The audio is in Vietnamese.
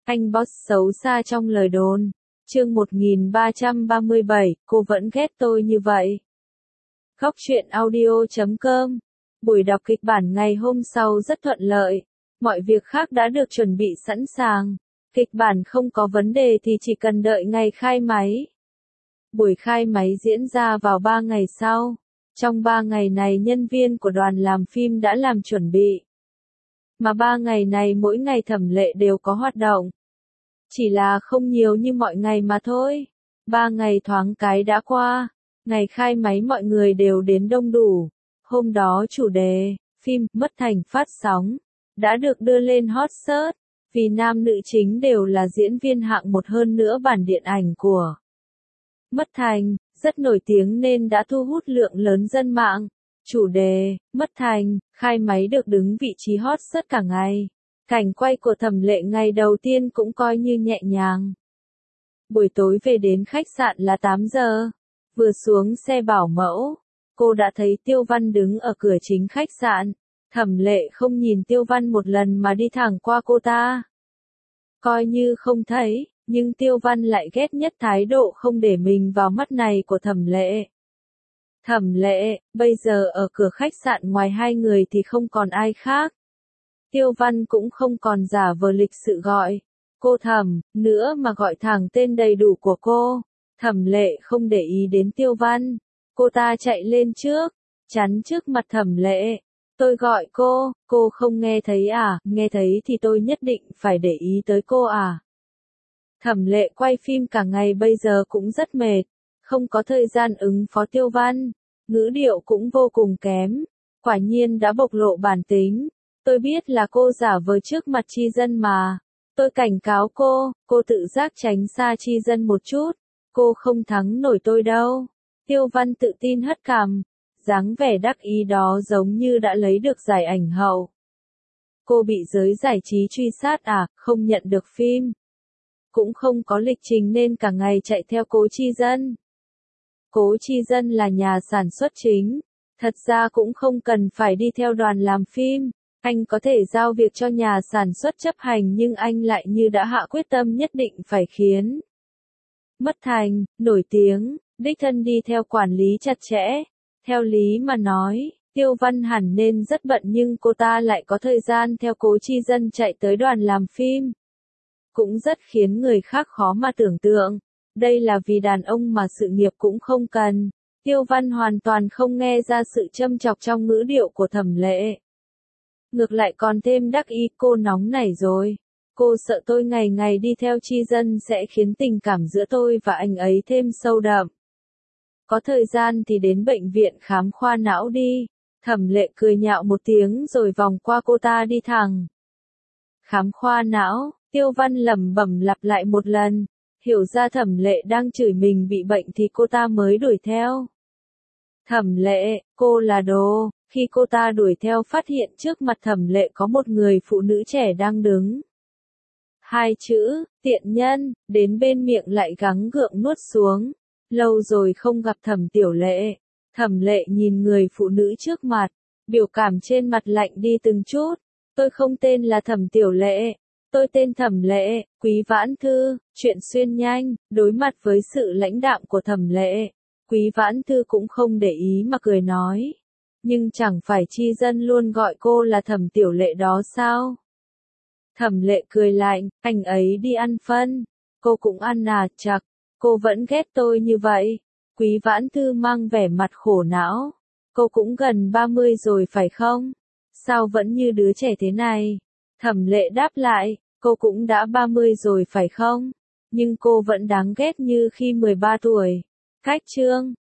Anh boss xấu xa trong lời đồn. Chương 1337, cô vẫn ghét tôi như vậy. Góc truyện audio.com. Buổi đọc kịch bản ngày hôm sau rất thuận lợi. Mọi việc khác đã được chuẩn bị sẵn sàng. Kịch bản không có vấn đề thì chỉ cần đợi ngày khai máy. Buổi khai máy diễn ra vào 3 ngày sau. Trong 3 ngày này nhân viên của đoàn làm phim đã làm chuẩn bị. Mà 3 ngày này mỗi ngày Thẩm Lệ đều có hoạt động. Chỉ là không nhiều như mọi ngày mà thôi. 3 ngày thoáng cái đã qua. Ngày khai máy mọi người đều đến đông đủ. Hôm đó chủ đề, phim Mất Thành phát sóng, đã được đưa lên hot search. Vì nam nữ chính đều là diễn viên hạng một, hơn nữa bản điện ảnh của Mất Thành rất nổi tiếng nên đã thu hút lượng lớn dân mạng. Chủ đề, Mất Thành, khai máy được đứng vị trí hot search cả ngày. Cảnh quay của Thẩm Lệ ngày đầu tiên cũng coi như nhẹ nhàng. Buổi tối về đến khách sạn là 8 giờ. Vừa xuống xe bảo mẫu, cô đã thấy Tiêu Văn đứng ở cửa chính khách sạn. Thẩm Lệ không nhìn Tiêu Văn một lần mà đi thẳng qua cô ta. Coi như không thấy, nhưng Tiêu Văn lại ghét nhất thái độ không để mình vào mắt này của Thẩm Lệ. Thẩm Lệ, bây giờ ở cửa khách sạn ngoài hai người thì không còn ai khác. Tiêu Văn cũng không còn giả vờ lịch sự gọi cô Thẩm nữa mà gọi thẳng tên đầy đủ của cô. Thẩm Lệ không để ý đến Tiêu Văn. Cô ta chạy lên trước, chắn trước mặt Thẩm Lệ. Tôi gọi cô không nghe thấy à? Nghe thấy thì tôi nhất định phải để ý tới cô à? Thẩm Lệ quay phim cả ngày bây giờ cũng rất mệt, không có thời gian ứng phó Tiêu Văn, ngữ điệu cũng vô cùng kém. Quả nhiên đã bộc lộ bản tính. Tôi biết là cô giả vờ trước mặt Chi Dân mà. Tôi cảnh cáo cô tự giác tránh xa Chi Dân một chút. Cô không thắng nổi tôi đâu. Tiêu Văn tự tin hất cằm, dáng vẻ đắc ý đó giống như đã lấy được giải ảnh hậu. Cô bị giới giải trí truy sát à, không nhận được phim. Cũng không có lịch trình nên cả ngày chạy theo Cố Chi Dân. Cố Chi Dân là nhà sản xuất chính. Thật ra cũng không cần phải đi theo đoàn làm phim. Anh có thể giao việc cho nhà sản xuất chấp hành nhưng anh lại như đã hạ quyết tâm nhất định phải khiến Mất Thành nổi tiếng, đích thân đi theo quản lý chặt chẽ. Theo lý mà nói, Tiêu Văn hẳn nên rất bận nhưng cô ta lại có thời gian theo Cố Chi Dân chạy tới đoàn làm phim. Cũng rất khiến người khác khó mà tưởng tượng. Đây là vì đàn ông mà sự nghiệp cũng không cần. Tiêu Văn hoàn toàn không nghe ra sự châm chọc trong ngữ điệu của Thẩm Lệ. Ngược lại còn thêm đắc ý, cô nóng nảy rồi. Cô sợ tôi ngày ngày đi theo Chi Dân sẽ khiến tình cảm giữa tôi và anh ấy thêm sâu đậm. Có thời gian thì đến bệnh viện khám khoa não đi. Thẩm Lệ cười nhạo một tiếng rồi vòng qua cô ta đi thẳng. Khám khoa não, Tiêu Văn lẩm bẩm lặp lại một lần. Hiểu ra Thẩm Lệ đang chửi mình bị bệnh thì cô ta mới đuổi theo. Thẩm Lệ, cô là đồ. Khi cô ta đuổi theo phát hiện trước mặt Thẩm Lệ có một người phụ nữ trẻ đang đứng. Hai chữ, tiện nhân, đến bên miệng lại gắng gượng nuốt xuống. Lâu rồi không gặp Thẩm Tiểu Lệ. Thẩm Lệ nhìn người phụ nữ trước mặt, biểu cảm trên mặt lạnh đi từng chút. Tôi không tên là Thẩm Tiểu Lệ. Tôi tên Thẩm Lệ, Quý Vãn Thư. Chuyện xuyên nhanh, đối mặt với sự lãnh đạm của Thẩm Lệ. Quý Vãn Thư cũng không để ý mà cười nói. Nhưng chẳng phải Chi Dân luôn gọi cô là Thẩm Tiểu Lệ đó sao? Thẩm Lệ cười lạnh, anh ấy đi ăn phân. Cô cũng ăn à, chật, cô vẫn ghét tôi như vậy. Quý Vãn Thư mang vẻ mặt khổ não. Cô cũng gần 30 rồi phải không? Sao vẫn như đứa trẻ thế này? Thẩm Lệ đáp lại, cô cũng đã 30 rồi phải không? Nhưng cô vẫn đáng ghét như khi 13 tuổi. Cách chương